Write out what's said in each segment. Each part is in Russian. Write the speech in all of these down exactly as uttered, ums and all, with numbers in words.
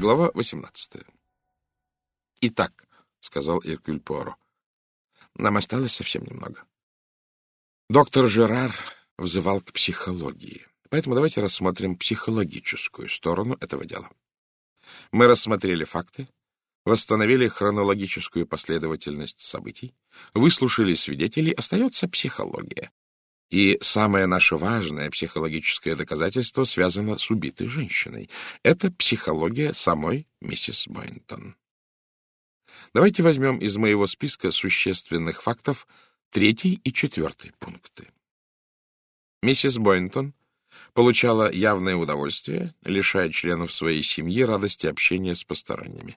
Глава восемнадцатая. «Итак», — сказал Эркюль Пуаро, — «нам осталось совсем немного. Доктор Жерар взывал к психологии, поэтому давайте рассмотрим психологическую сторону этого дела. Мы рассмотрели факты, восстановили хронологическую последовательность событий, выслушали свидетелей, остается психология. И самое наше важное психологическое доказательство связано с убитой женщиной. Это психология самой миссис Бойнтон. Давайте возьмем из моего списка существенных фактов третий и четвертый пункты. Миссис Бойнтон получала явное удовольствие, лишая членов своей семьи радости общения с посторонними.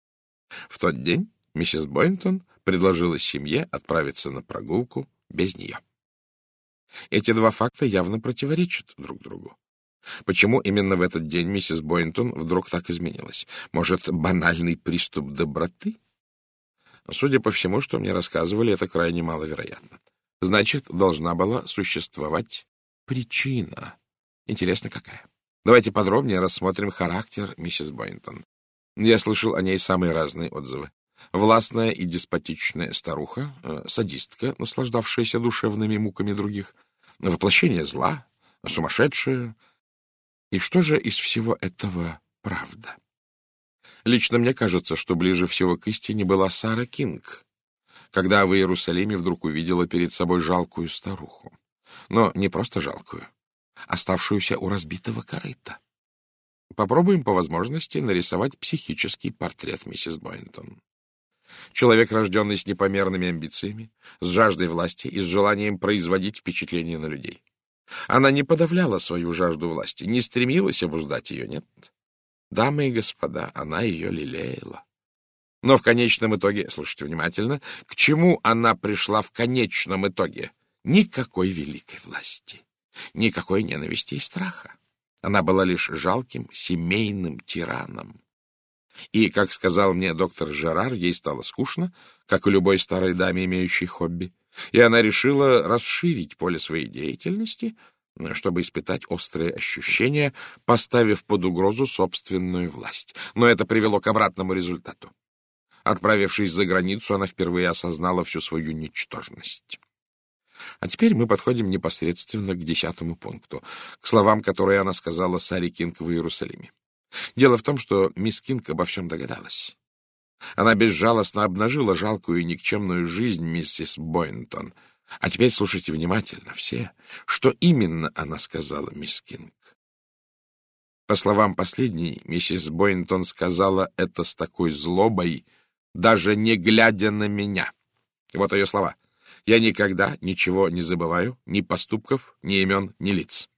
В тот день миссис Бойнтон предложила семье отправиться на прогулку без нее. Эти два факта явно противоречат друг другу. Почему именно в этот день миссис Бойнтон вдруг так изменилась? Может, банальный приступ доброты? Судя по всему, что мне рассказывали, это крайне маловероятно. Значит, должна была существовать причина. Интересно, какая? Давайте подробнее рассмотрим характер миссис Бойнтон. Я слышал о ней самые разные отзывы. Властная и деспотичная старуха, э, садистка, наслаждавшаяся душевными муками других, воплощение зла, сумасшедшая. И что же из всего этого правда? Лично мне кажется, что ближе всего к истине была Сара Кинг, когда в Иерусалиме вдруг увидела перед собой жалкую старуху. Но не просто жалкую, оставшуюся у разбитого корыта. Попробуем по возможности нарисовать психический портрет миссис Бойнтон. Человек, рожденный с непомерными амбициями, с жаждой власти и с желанием производить впечатление на людей. Она не подавляла свою жажду власти, не стремилась обуздать ее, нет. Дамы и господа, она ее лелеяла. Но в конечном итоге, слушайте внимательно, к чему она пришла в конечном итоге? Никакой великой власти, никакой ненависти и страха. Она была лишь жалким семейным тираном. И, как сказал мне доктор Жерар, ей стало скучно, как и любой старой даме, имеющей хобби, и она решила расширить поле своей деятельности, чтобы испытать острые ощущения, поставив под угрозу собственную власть. Но это привело к обратному результату. Отправившись за границу, она впервые осознала всю свою ничтожность. А теперь мы подходим непосредственно к десятому пункту, к словам, которые она сказала Саре Кинг в Иерусалиме. Дело в том, что мисс Кинг обо всем догадалась. Она безжалостно обнажила жалкую и никчемную жизнь миссис Бойнтон. А теперь слушайте внимательно все, что именно она сказала мисс Кинг. По словам последней, миссис Бойнтон сказала это с такой злобой, даже не глядя на меня. Вот ее слова. «Я никогда ничего не забываю, ни поступков, ни имен, ни лиц».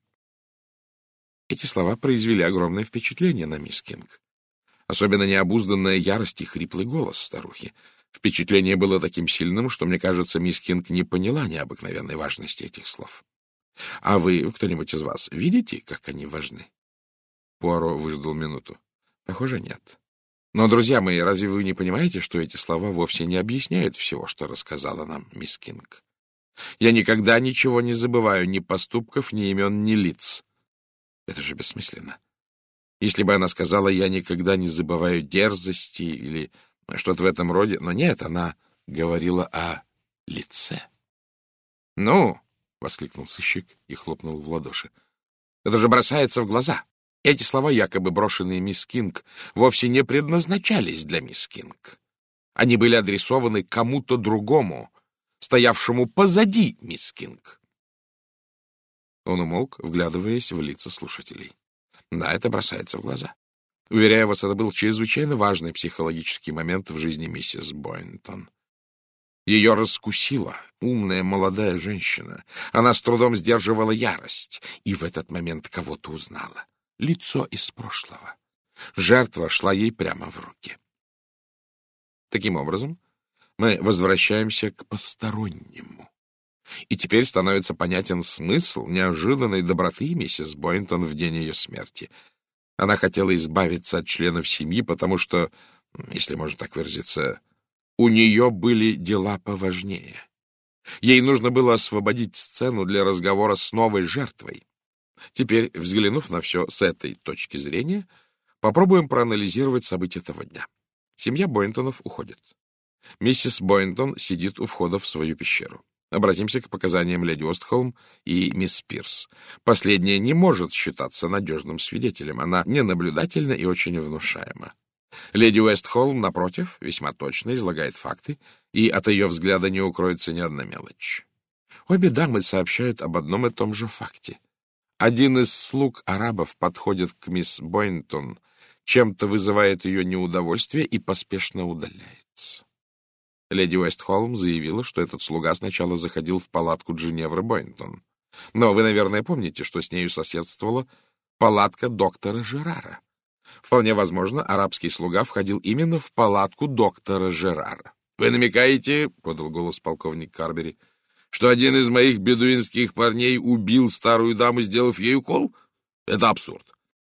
Эти слова произвели огромное впечатление на мисс Кинг. Особенно необузданная ярость и хриплый голос старухи. Впечатление было таким сильным, что, мне кажется, мисс Кинг не поняла необыкновенной важности этих слов. А вы, кто-нибудь из вас, видите, как они важны? Пуаро выждал минуту. Похоже, нет. Но, друзья мои, разве вы не понимаете, что эти слова вовсе не объясняют всего, что рассказала нам мисс Кинг? Я никогда ничего не забываю, ни поступков, ни имен, ни лиц. Это же бессмысленно. Если бы она сказала, я никогда не забываю дерзости или что-то в этом роде, но нет, она говорила о лице. — Ну, — воскликнул сыщик и хлопнул в ладоши, — это же бросается в глаза. Эти слова, якобы брошенные мисс Кинг, вовсе не предназначались для мисс Кинг. Они были адресованы кому-то другому, стоявшему позади мисс Кинг. Он умолк, вглядываясь в лица слушателей. Да, это бросается в глаза. Уверяю вас, это был чрезвычайно важный психологический момент в жизни миссис Бойнтон. Ее раскусила умная молодая женщина. Она с трудом сдерживала ярость, и в этот момент кого-то узнала. Лицо из прошлого. Жертва шла ей прямо в руки. Таким образом, мы возвращаемся к постороннему. И теперь становится понятен смысл неожиданной доброты миссис Бойнтон в день ее смерти. Она хотела избавиться от членов семьи, потому что, если можно так выразиться, у нее были дела поважнее. Ей нужно было освободить сцену для разговора с новой жертвой. Теперь, взглянув на все с этой точки зрения, Попробуем проанализировать события того дня. Семья Бойнтонов уходит. Миссис Бойнтон сидит у входа в свою пещеру. Обратимся к показаниям леди Уэстхолм и мисс Пирс. Последняя не может считаться надежным свидетелем. Она ненаблюдательна и очень внушаема. Леди Уэстхолм, напротив, весьма точно излагает факты, и от ее взгляда не укроется ни одна мелочь. Обе дамы сообщают об одном и том же факте. Один из слуг арабов подходит к мисс Бойнтон, чем-то вызывает ее неудовольствие и поспешно удаляется. Леди Уэстхолм заявила, что этот слуга сначала заходил в палатку Джиневры Бойнтон. Но вы, наверное, помните, что с нею соседствовала палатка доктора Жерара. Вполне возможно, арабский слуга входил именно в палатку доктора Жерара. — Вы намекаете, — подал голос полковник Карбери, — что один из моих бедуинских парней убил старую даму, сделав ей укол? Это абсурд.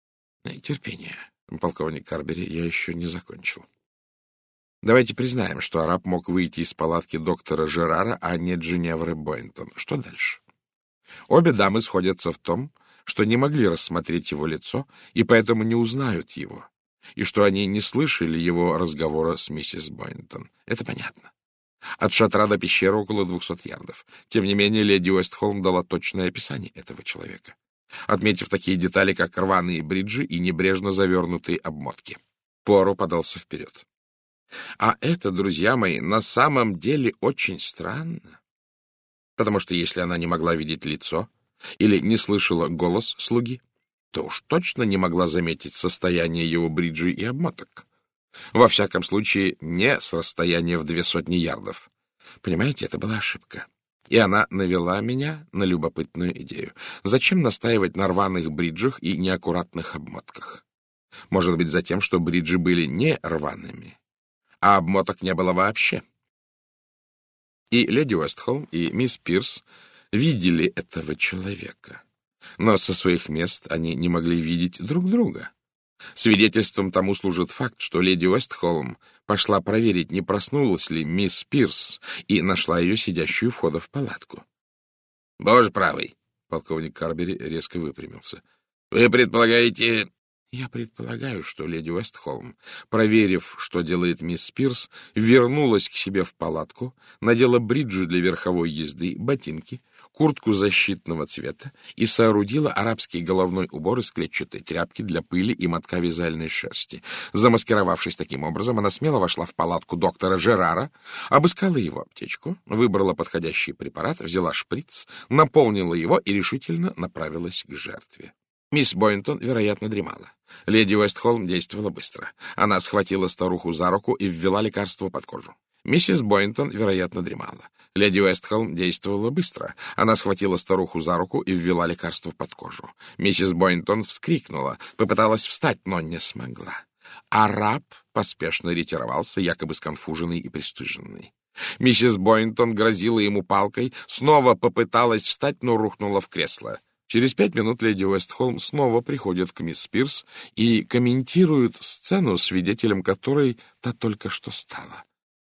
— Терпение, полковник Карбери, я еще не закончил. Давайте признаем, что араб мог выйти из палатки доктора Жерара, а не Джиневры Бойнтон. Что дальше? Обе дамы сходятся в том, что не могли рассмотреть его лицо и поэтому не узнают его, и что они не слышали его разговора с миссис Бойнтон. Это понятно. От шатра до пещеры около двухсот ярдов. Тем не менее, леди Уэстхолм дала точное описание этого человека, отметив такие детали, как рваные бриджи и небрежно завернутые обмотки. Пуаро подался вперед. А это, друзья мои, на самом деле очень странно, потому что если она не могла видеть лицо или не слышала голос слуги, то уж точно не могла заметить состояние его бриджей и обмоток. Во всяком случае, не с расстояния в две сотни ярдов. Понимаете, это была ошибка. И она навела меня на любопытную идею. Зачем настаивать на рваных бриджах и неаккуратных обмотках? Может быть, за тем, что бриджи были не рваными, а обмоток не было вообще. И леди Уэстхолм, и мисс Пирс видели этого человека, но со своих мест они не могли видеть друг друга. Свидетельством тому служит факт, что леди Уэстхолм пошла проверить, не проснулась ли мисс Пирс, и нашла ее сидящую у входа в палатку. — Боже правый! — полковник Карбери резко выпрямился. — Вы предполагаете... Я предполагаю, что леди Уэстхолм, проверив, что делает мисс Пирс, вернулась к себе в палатку, надела бриджи для верховой езды, ботинки, куртку защитного цвета и соорудила арабский головной убор из клетчатой тряпки для пыли и мотка вязальной шерсти. Замаскировавшись таким образом, она смело вошла в палатку доктора Жерара, обыскала его аптечку, выбрала подходящий препарат, взяла шприц, наполнила его и решительно направилась к жертве. Мисс Бойнтон, вероятно, дремала. Леди Уэстхолм действовала быстро. Она схватила старуху за руку и ввела лекарство под кожу. Миссис Бойнтон, вероятно, дремала. Леди Уэстхолм действовала быстро. Она схватила старуху за руку и ввела лекарство под кожу. Миссис Бойнтон вскрикнула, попыталась встать, но не смогла. Араб поспешно ретировался, якобы сконфуженный и пристыженный. Миссис Бойнтон грозила ему палкой, снова попыталась встать, но рухнула в кресло. Через пять минут леди Уэстхолм снова приходит к мисс Пирс и комментирует сцену, свидетелем которой та только что стала.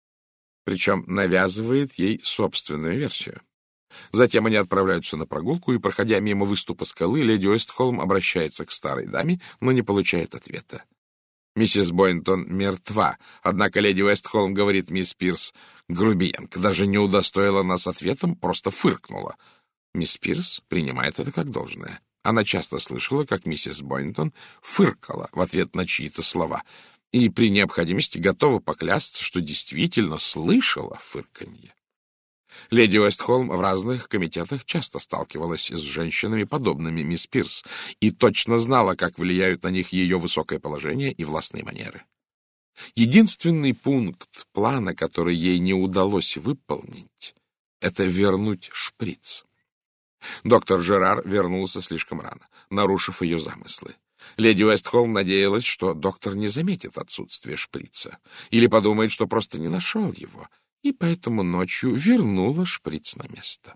Причем навязывает ей собственную версию. Затем они отправляются на прогулку, и, проходя мимо выступа скалы, леди Уэстхолм обращается к старой даме, но не получает ответа. Миссис Бойнтон мертва, однако леди Уэстхолм говорит мисс Пирс: грубиянка даже не удостоила нас ответом, просто фыркнула. Мисс Пирс принимает это как должное. Она часто слышала, как миссис Бойнтон фыркала в ответ на чьи-то слова, и при необходимости готова поклясться, что действительно слышала фырканье. Леди Уэстхолм в разных комитетах часто сталкивалась с женщинами, подобными мисс Пирс, и точно знала, как влияют на них ее высокое положение и властные манеры. Единственный пункт плана, который ей не удалось выполнить, — это вернуть шприц. Доктор Жерар вернулся слишком рано, нарушив ее замыслы. Леди Уэстхолм надеялась, что доктор не заметит отсутствие шприца или подумает, что просто не нашел его, и поэтому ночью вернула шприц на место.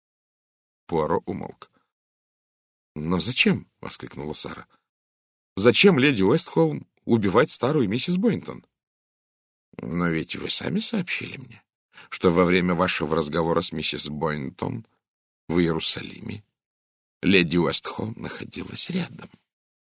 Пуаро умолк. — Но зачем? — воскликнула Сара. — Зачем леди Уэстхолм убивать старую миссис Бойнтон? — Но ведь вы сами сообщили мне, что во время вашего разговора с миссис Бойнтон в Иерусалиме леди Уэстхолм находилась рядом.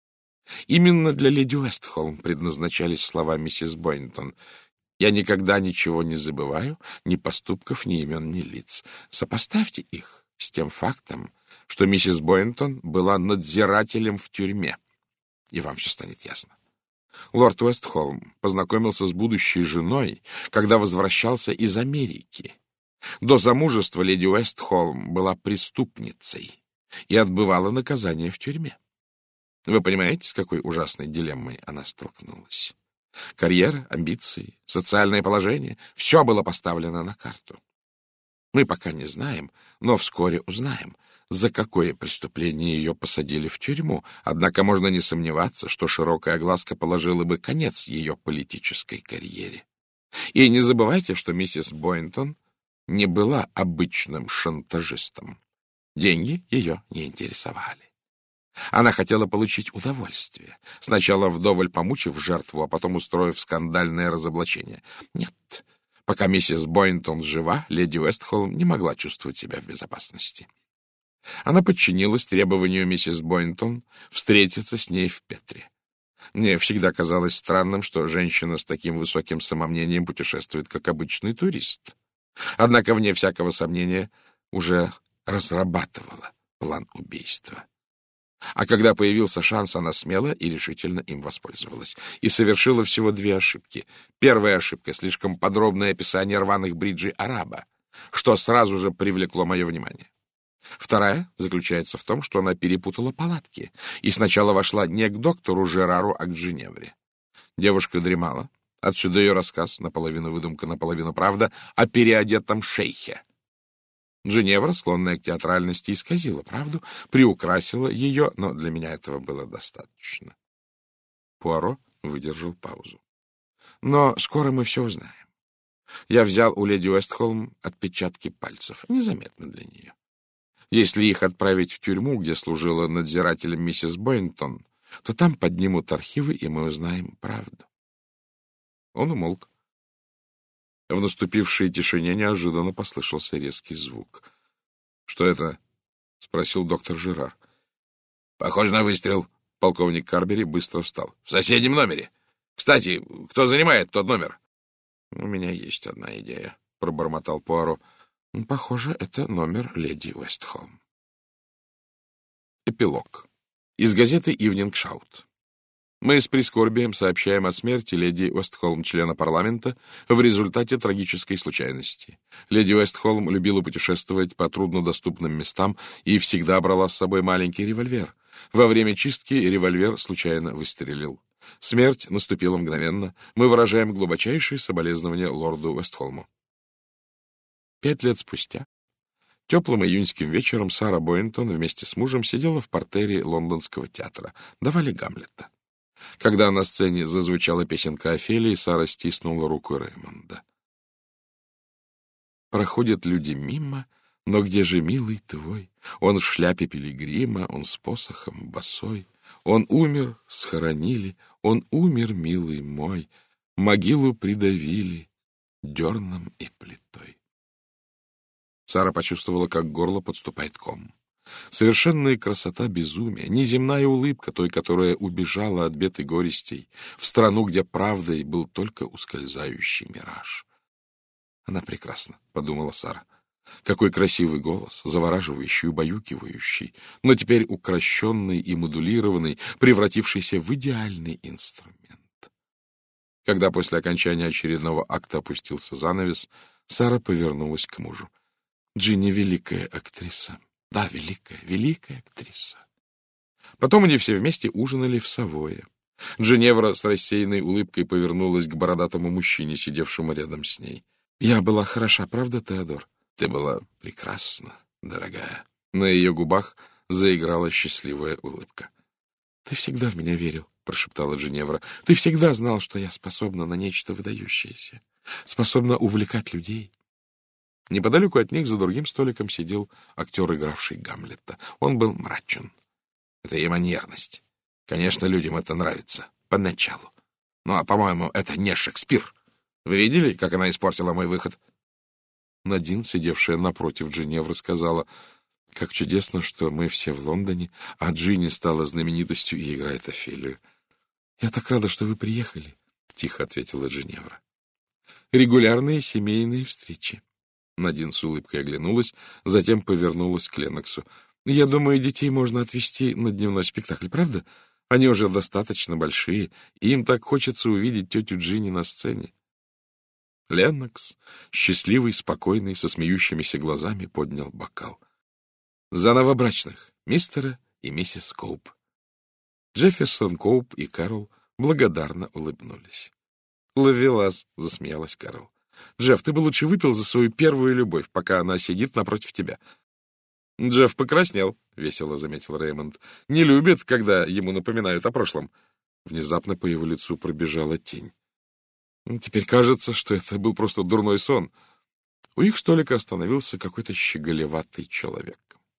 Именно для леди Уэстхолм предназначались слова миссис Бойнтон. «Я никогда ничего не забываю, ни поступков, ни имен, ни лиц». Сопоставьте их с тем фактом, что миссис Бойнтон была надзирателем в тюрьме, и вам все станет ясно. Лорд Уэстхолм познакомился с будущей женой, когда возвращался из Америки. До замужества леди Уэстхолм была преступницей и отбывала наказание в тюрьме. Вы понимаете, с какой ужасной дилеммой она столкнулась? Карьера, амбиции, социальное положение — все было поставлено на карту. Мы пока не знаем, но вскоре узнаем, за какое преступление ее посадили в тюрьму, однако можно не сомневаться, что широкая огласка положила бы конец ее политической карьере. И не забывайте, что миссис Бойнтон не была обычным шантажистом. Деньги ее не интересовали. Она хотела получить удовольствие, сначала вдоволь помучив жертву, а потом устроив скандальное разоблачение. Нет, пока миссис Бойнтон жива, леди Уэстхолм не могла чувствовать себя в безопасности. Она подчинилась требованию миссис Бойнтон встретиться с ней в Петре. Мне всегда казалось странным, что женщина с таким высоким самомнением путешествует как обычный турист. Однако, вне всякого сомнения, уже разрабатывала план убийства. А когда появился шанс, она смело и решительно им воспользовалась. И совершила всего две ошибки. Первая ошибка — слишком подробное описание рваных бриджей араба, что сразу же привлекло мое внимание. Вторая заключается в том, что она перепутала палатки и сначала вошла не к доктору Жерару, а к Женевре. Девушка дремала. Отсюда ее рассказ, наполовину выдумка, наполовину правда, о переодетом шейхе. Женевра, склонная к театральности, исказила правду, приукрасила ее, но для меня этого было достаточно. Пуаро выдержал паузу. Но скоро мы все узнаем. Я взял у леди Уэстхолм отпечатки пальцев, незаметно для нее. Если их отправить в тюрьму, где служила надзирателем миссис Бойнтон, то там поднимут архивы, и мы узнаем правду. Он умолк. В наступившей тишине неожиданно послышался резкий звук. — Что это? — спросил доктор Жерар. — Похоже на выстрел. Полковник Карбери быстро встал. — В соседнем номере. Кстати, кто занимает тот номер? — У меня есть одна идея, — пробормотал Пуаро. — Похоже, это номер леди Уэстхолм. Эпилог. Из газеты «Ивнинг Шаут». Мы с прискорбием сообщаем о смерти леди Уэстхолм, члена парламента, в результате трагической случайности. Леди Уэстхолм любила путешествовать по труднодоступным местам и всегда брала с собой маленький револьвер. Во время чистки револьвер случайно выстрелил. Смерть наступила мгновенно. Мы выражаем глубочайшие соболезнования лорду Уэстхолму. Пять лет спустя, теплым июньским вечером, Сара Бойнтон вместе с мужем сидела в партере лондонского театра. Давали Гамлета. Когда на сцене зазвучала песенка Офелии, Сара стиснула руку Реймонда. Проходят люди мимо, но где же милый твой? Он в шляпе пилигрима, он с посохом босой. Он умер, схоронили, он умер, милый мой. Могилу придавили дерном и плитой. Сара почувствовала, как к горлу подступает ком. Совершенная красота безумия, неземная улыбка той, которая убежала от бед и горестей, в страну, где правдой был только ускользающий мираж. Она прекрасна, — подумала Сара. Какой красивый голос, завораживающий, убаюкивающий, но теперь укращенный и модулированный, превратившийся в идеальный инструмент. Когда после окончания очередного акта опустился занавес, Сара повернулась к мужу. Джинни — великая актриса. Да, великая, великая актриса. Потом они все вместе ужинали в Савое. Женевра с рассеянной улыбкой повернулась к бородатому мужчине, сидевшему рядом с ней. — Я была хороша, правда, Теодор? — Ты была прекрасна, дорогая. На ее губах заиграла счастливая улыбка. — Ты всегда в меня верил, — прошептала Женевра. — Ты всегда знал, что я способна на нечто выдающееся, способна увлекать людей. Неподалеку от них за другим столиком сидел актер, игравший Гамлета. Он был мрачен. Это ее манерность. Конечно, людям это нравится. Поначалу. Ну, а, по-моему, это не Шекспир. Вы видели, как она испортила мой выход? Надин, сидевшая напротив Женевры, сказала: Как чудесно, что мы все в Лондоне, а Джинни стала знаменитостью и играет Офелию. — Я так рада, что вы приехали, — тихо ответила Джиневра. — Регулярные семейные встречи. Надин с улыбкой оглянулась, затем повернулась к Леноксу. — Я думаю, детей можно отвезти на дневной спектакль, правда? Они уже достаточно большие, и им так хочется увидеть тетю Джинни на сцене. Леннокс, счастливый, спокойный, со смеющимися глазами, поднял бокал. За новобрачных, мистера и миссис Коуп. Джефферсон Коуп и Кэрол благодарно улыбнулись. «Ловелас», — засмеялась Кэрол. «Джефф, ты бы лучше выпил за свою первую любовь, пока она сидит напротив тебя». «Джефф покраснел», — весело заметил Реймонд. «Не любит, когда ему напоминают о прошлом». Внезапно по его лицу пробежала тень. Теперь кажется, что это был просто дурной сон. У их столика остановился какой-то щеголеватый человек.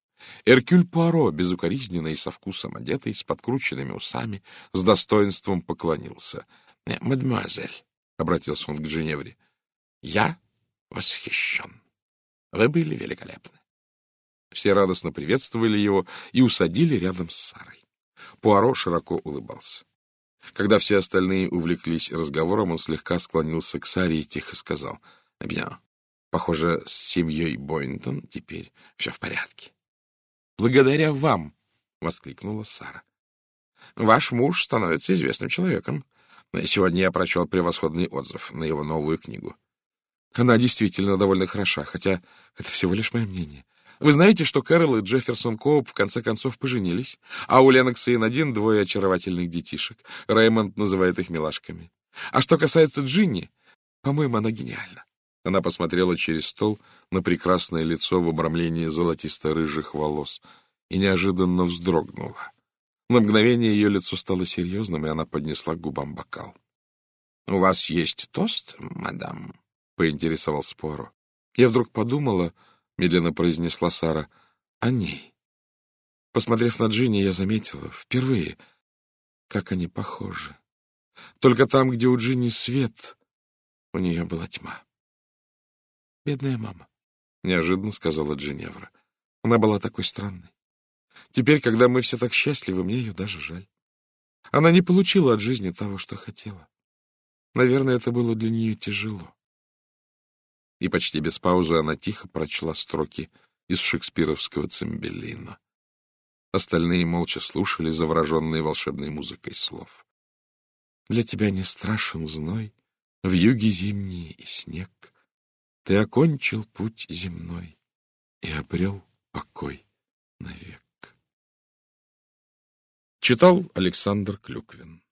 Эркюль Пуаро, безукоризненно и со вкусом одетый, с подкрученными усами, с достоинством поклонился. — Мадемуазель, — обратился он к Джиневре, — я восхищен. Вы были великолепны. Все радостно приветствовали его и усадили рядом с Сарой. Пуаро широко улыбался. Когда все остальные увлеклись разговором, он слегка склонился к Саре и тихо сказал: — Бьян, похоже, с семьей Бойнтон теперь все в порядке. — Благодаря вам! — воскликнула Сара. — Ваш муж становится известным человеком. Сегодня я прочел превосходный отзыв на его новую книгу. Она действительно довольно хороша, хотя это всего лишь мое мнение. Вы знаете, что Кэрол и Джефферсон Коуп в конце концов поженились, а у Ленокса и Надин двое очаровательных детишек. Реймонд называет их милашками. А что касается Джинни, по-моему, она гениальна. Она посмотрела через стол на прекрасное лицо в обрамлении золотисто-рыжих волос и неожиданно вздрогнула. На мгновение ее лицо стало серьезным, и она поднесла к губам бокал. — У вас есть тост, мадам? — поинтересовался Пуаро. Я вдруг подумала, — медленно произнесла Сара, — о ней. Посмотрев на Джинни, я заметила впервые, как они похожи. Только там, где у Джинни свет, у нее была тьма. — Бедная мама, — неожиданно сказала Джиневра. Она была такой странной. Теперь, когда мы все так счастливы, мне ее даже жаль. Она не получила от жизни того, что хотела. Наверное, это было для нее тяжело. И почти без паузы она тихо прочла строки из шекспировского «Цимбеллино». Остальные молча слушали, завороженные волшебной музыкой слов. Для тебя не страшен зной, вьюги зимние и снег. Ты окончил путь земной и обрел покой навек. Читал Александр Клюквин.